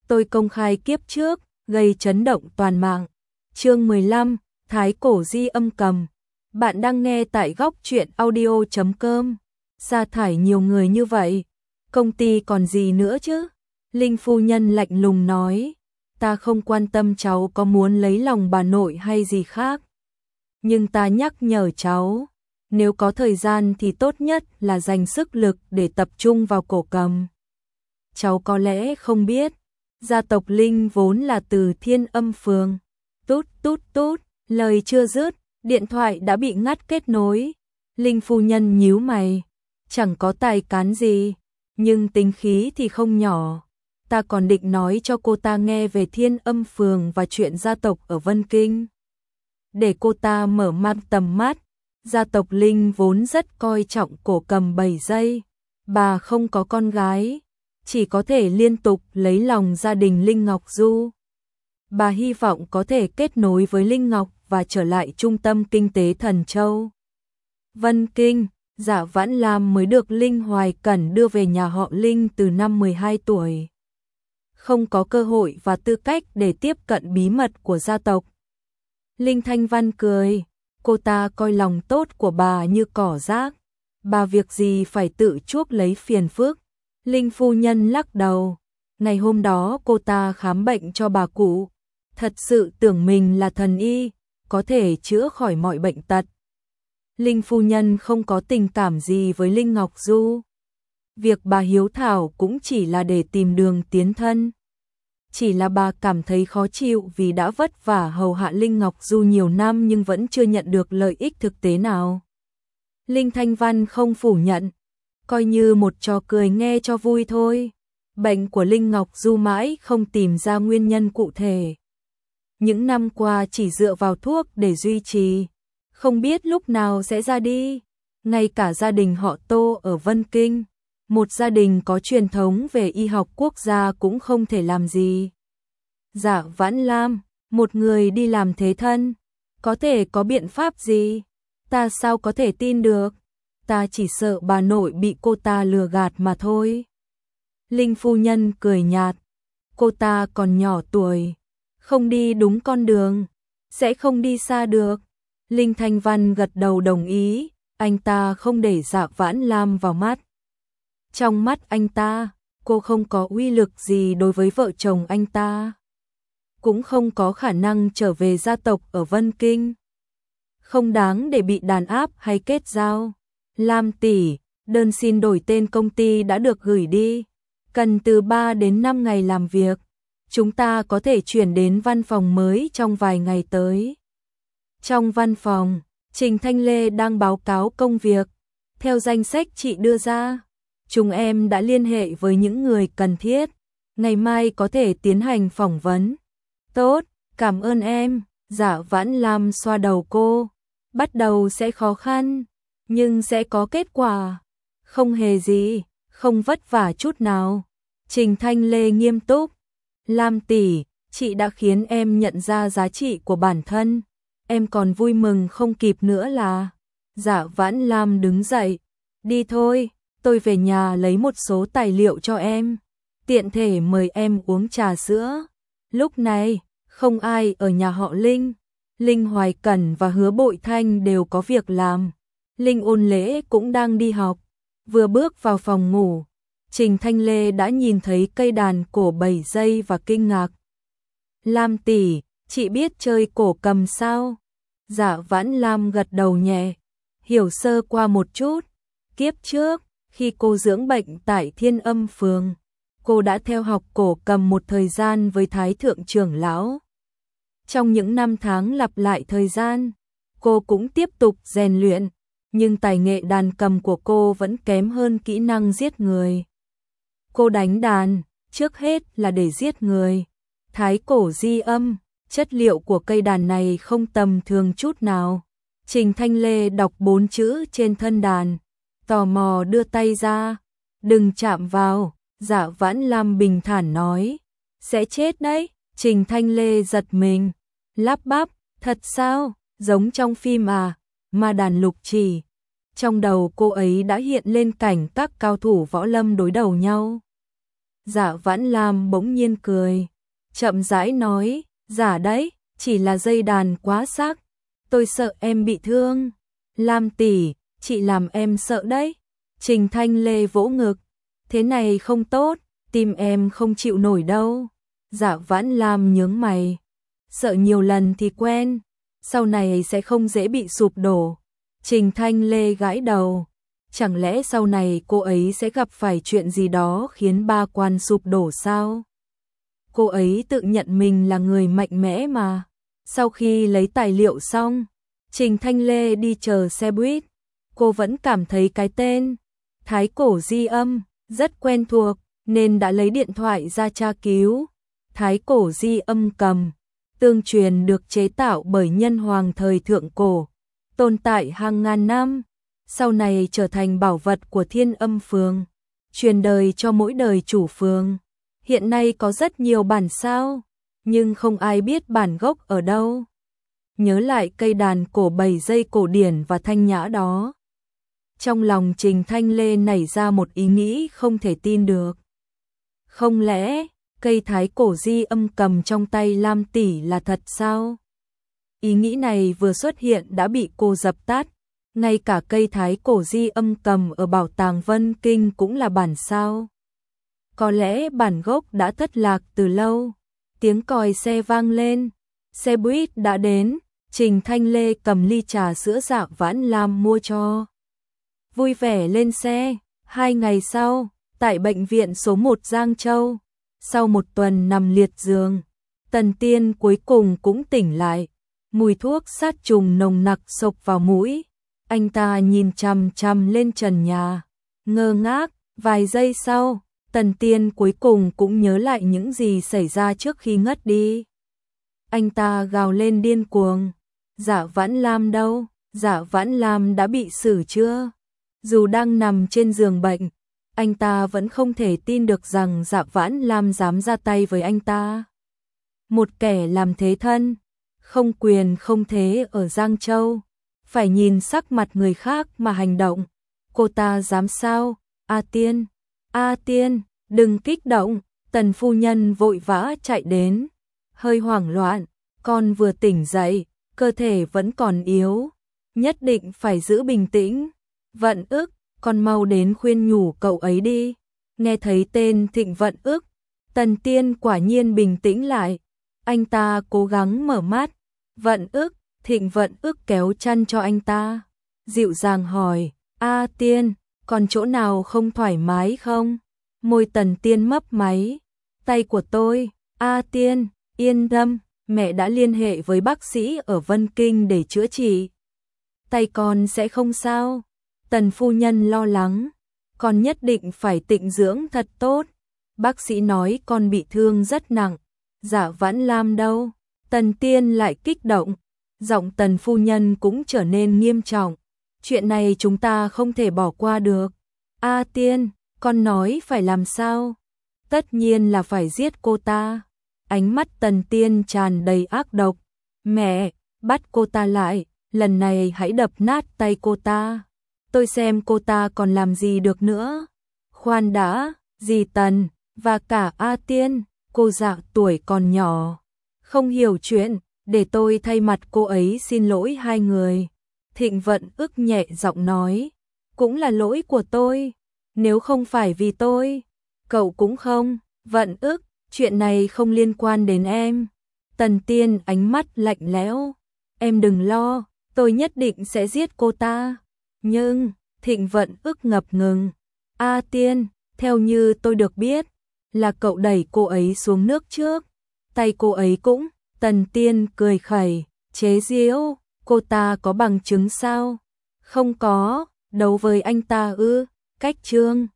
tôi công khai kiếp trước, gây chấn động toàn mạng. Chương 15, Thái cổ di âm cầm. Bạn đang nghe tại góc truyện audio.com. Sa thải nhiều người như vậy, công ty còn gì nữa chứ? Linh phu nhân lạnh lùng nói, ta không quan tâm cháu có muốn lấy lòng bà nội hay gì khác. Nhưng ta nhắc nhở cháu, nếu có thời gian thì tốt nhất là dành sức lực để tập trung vào cổ cầm. Cháu có lẽ không biết, gia tộc Linh vốn là từ Thiên Âm Phường. Tút tút tút, lời chưa dứt, điện thoại đã bị ngắt kết nối. Linh phu nhân nhíu mày, chẳng có tài cán gì, nhưng tính khí thì không nhỏ. Ta còn định nói cho cô ta nghe về Thiên Âm Phường và chuyện gia tộc ở Vân Kinh, để cô ta mở mang tầm mắt. Gia tộc Linh vốn rất coi trọng cổ cầm 7 giây. Bà không có con gái, chỉ có thể liên tục lấy lòng gia đình Linh Ngọc Du. Bà hy vọng có thể kết nối với Linh Ngọc và trở lại trung tâm kinh tế Thần Châu. Vân Kinh, Dạ Vãn Lam mới được Linh Hoài Cẩn đưa về nhà họ Linh từ năm 12 tuổi. Không có cơ hội và tư cách để tiếp cận bí mật của gia tộc. Linh Thanh Văn cười, cô ta coi lòng tốt của bà như cỏ rác. Bà việc gì phải tự chuốc lấy phiền phức. Linh phu nhân lắc đầu, ngày hôm đó cô ta khám bệnh cho bà cụ, thật sự tưởng mình là thần y, có thể chữa khỏi mọi bệnh tật. Linh phu nhân không có tình cảm gì với Linh Ngọc Du. Việc bà hiếu thảo cũng chỉ là để tìm đường tiến thân. Chỉ là bà cảm thấy khó chịu vì đã vất vả hầu hạ Linh Ngọc Du nhiều năm nhưng vẫn chưa nhận được lợi ích thực tế nào. Linh Thanh Văn không phủ nhận, coi như một trò cười nghe cho vui thôi. Bệnh của Linh Ngọc Du mãi không tìm ra nguyên nhân cụ thể. Những năm qua chỉ dựa vào thuốc để duy trì, không biết lúc nào sẽ ra đi. Ngay cả gia đình họ Tô ở Vân Kinh, một gia đình có truyền thống về y học quốc gia cũng không thể làm gì. Dạ Vãn Lam, một người đi làm thế thân, có thể có biện pháp gì? Ta sao có thể tin được? Ta chỉ sợ bà nội bị cô ta lừa gạt mà thôi. Linh phu nhân cười nhạt, cô ta còn nhỏ tuổi, không đi đúng con đường, sẽ không đi xa được. Linh Thanh Văn gật đầu đồng ý, anh ta không để Dạ Vãn Lam vào mắt. Trong mắt anh ta, cô không có uy lực gì đối với vợ chồng anh ta, cũng không có khả năng trở về gia tộc ở Vân Kinh. Không đáng để bị đàn áp hay kết giao. Lam tỷ, đơn xin đổi tên công ty đã được gửi đi. Cần từ 3 đến 5 ngày làm việc. Chúng ta có thể chuyển đến văn phòng mới trong vài ngày tới. Trong văn phòng, Trình Thanh Lê đang báo cáo công việc. Theo danh sách chị đưa ra, chúng em đã liên hệ với những người cần thiết. Ngày mai có thể tiến hành phỏng vấn. Tốt, cảm ơn em. Dạ Vãn Lam xoa đầu cô. Bắt đầu sẽ khó khăn, nhưng sẽ có kết quả. Không hề gì, không vất vả chút nào. Trình Thanh Lê nghiêm túc. Lam tỷ, chị đã khiến em nhận ra giá trị của bản thân. Em còn vui mừng không kịp nữa là. Dạ Vãn Lam đứng dậy. Đi thôi, tôi về nhà lấy một số tài liệu cho em. Tiện thể mời em uống trà sữa. Lúc này, không ai ở nhà họ Linh. Linh Hoài Cẩn và Hứa Bội Thanh đều có việc làm. Linh Ôn Lễ cũng đang đi học. Vừa bước vào phòng ngủ, Trình Thanh Lê đã nhìn thấy cây đàn cổ 7 giây và kinh ngạc. Lam tỷ, chị biết chơi cổ cầm sao? Dạ Vãn Lam gật đầu nhẹ, hiểu sơ qua một chút. Kiếp trước, khi cô dưỡng bệnh tại Thiên Âm Phường, cô đã theo học cổ cầm một thời gian với Thái thượng trưởng lão. Trong những năm tháng lặp lại thời gian, cô cũng tiếp tục rèn luyện, nhưng tài nghệ đàn cầm của cô vẫn kém hơn kỹ năng giết người. Cô đánh đàn, trước hết là để giết người. Thái cổ di âm, chất liệu của cây đàn này không tầm thường chút nào. Trình Thanh Lê đọc 4 chữ trên thân đàn, tò mò đưa tay ra. Đừng chạm vào, Dạ Vãn Lam bình thản nói. Sẽ chết đấy. Trình Thanh Lê giật mình, lắp bắp, thật sao, giống trong phim à, Ma Đàn Lục Chỉ. Trong đầu cô ấy đã hiện lên cảnh các cao thủ võ lâm đối đầu nhau. Dạ Vãn Lam bỗng nhiên cười, chậm rãi nói, giả đấy, chỉ là dây đàn quá sắc, tôi sợ em bị thương. Lam tỷ, chị làm em sợ đấy. Trình Thanh Lê vỗ ngực, thế này không tốt, tim em không chịu nổi đâu. Dạ Vãn Lam nhướng mày, sợ nhiều lần thì quen, sau này sẽ không dễ bị sụp đổ. Trình Thanh Lê gãi đầu, chẳng lẽ sau này cô ấy sẽ gặp phải chuyện gì đó khiến ba quan sụp đổ sao? Cô ấy tự nhận mình là người mạnh mẽ mà. Sau khi lấy tài liệu xong, Trình Thanh Lê đi chờ xe buýt, cô vẫn cảm thấy cái tên Thái Cổ Di Âm rất quen thuộc, nên đã lấy điện thoại ra tra cứu. Thái Cổ Di Âm cầm, tương truyền được chế tạo bởi nhân hoàng thời thượng cổ, tồn tại hàng ngàn năm, sau này trở thành bảo vật của Thiên Âm Phường, truyền đời cho mỗi đời chủ phường. Hiện nay có rất nhiều bản sao, nhưng không ai biết bản gốc ở đâu. Nhớ lại cây đàn cổ 7 dây cổ điển và thanh nhã đó, trong lòng Trình Thanh Lê nảy ra một ý nghĩ không thể tin được. Không lẽ cây Thái Cổ Di Âm cầm trong tay Lam tỷ là thật sao? Ý nghĩ này vừa xuất hiện đã bị cô dập tắt. Ngay cả cây Thái Cổ Di Âm cầm ở bảo tàng Vân Kinh cũng là bản sao. Có lẽ bản gốc đã thất lạc từ lâu. Tiếng còi xe vang lên, xe buýt đã đến. Trình Thanh Lê cầm ly trà sữa Dạ Vãn Lam mua cho, vui vẻ lên xe. 2 ngày sau, tại bệnh viện số 1 Giang Châu, sau một tuần nằm liệt giường, Tần Tiên cuối cùng cũng tỉnh lại. Mùi thuốc sát trùng nồng nặc xộc vào mũi. Anh ta nhìn chằm chằm lên trần nhà, ngơ ngác. Vài giây sau, Tần Tiên cuối cùng cũng nhớ lại những gì xảy ra trước khi ngất đi. Anh ta gào lên điên cuồng. Dạ Vãn Lam đâu? Dạ Vãn Lam đã bị xử chưa? Dù đang nằm trên giường bệnh, anh ta vẫn không thể tin được rằng Dạ Vãn Lam dám ra tay với anh ta. Một kẻ làm thế thân, không quyền không thế ở Giang Châu, phải nhìn sắc mặt người khác mà hành động. Cô ta dám sao? A Tiên, A Tiên, đừng kích động. Tần phu nhân vội vã chạy đến, hơi hoảng loạn. Con vừa tỉnh dậy, cơ thể vẫn còn yếu, nhất định phải giữ bình tĩnh. Vận Ức, con mau đến khuyên nhủ cậu ấy đi. Nghe thấy tên Thịnh Vận Ức, Tần Tiên quả nhiên bình tĩnh lại. Anh ta cố gắng mở mắt. Vận Ức, Thịnh Vận Ức kéo chăn cho anh ta, dịu dàng hỏi, A Tiên, còn chỗ nào không thoải mái không? Môi Tần Tiên mấp máy, tay của tôi. A Tiên, yên tâm, mẹ đã liên hệ với bác sĩ ở Vân Kinh để chữa trị. Tay con sẽ không sao. Tần phu nhân lo lắng, con nhất định phải tịnh dưỡng thật tốt. Bác sĩ nói con bị thương rất nặng. Dạ Vãn Lam đâu? Tần Tiên lại kích động, giọng Tần phu nhân cũng trở nên nghiêm trọng. Chuyện này chúng ta không thể bỏ qua được. A Tiên, con nói phải làm sao? Tất nhiên là phải giết cô ta. Ánh mắt Tần Tiên tràn đầy ác độc. Mẹ, bắt cô ta lại, lần này hãy đập nát tay cô ta. Tôi xem cô ta còn làm gì được nữa. Khoan đã, dì Tần, và cả A Tiên, cô Dạ tuổi còn nhỏ, không hiểu chuyện, để tôi thay mặt cô ấy xin lỗi hai người. Thịnh Vận Ức nhẹ giọng nói, cũng là lỗi của tôi, nếu không phải vì tôi, cậu cũng không. Vận Ức, chuyện này không liên quan đến em. Tần Tiên ánh mắt lạnh lẽo, em đừng lo, tôi nhất định sẽ giết cô ta. Nhưng, Thịnh Vận Ức ngập ngừng, A Tiên, theo như tôi được biết, là cậu đẩy cô ấy xuống nước trước, tay cô ấy cũng. Tần Tiên cười khẩy, chế giễu, cô ta có bằng chứng sao? Không có, đấu với anh ta ư? Cách chương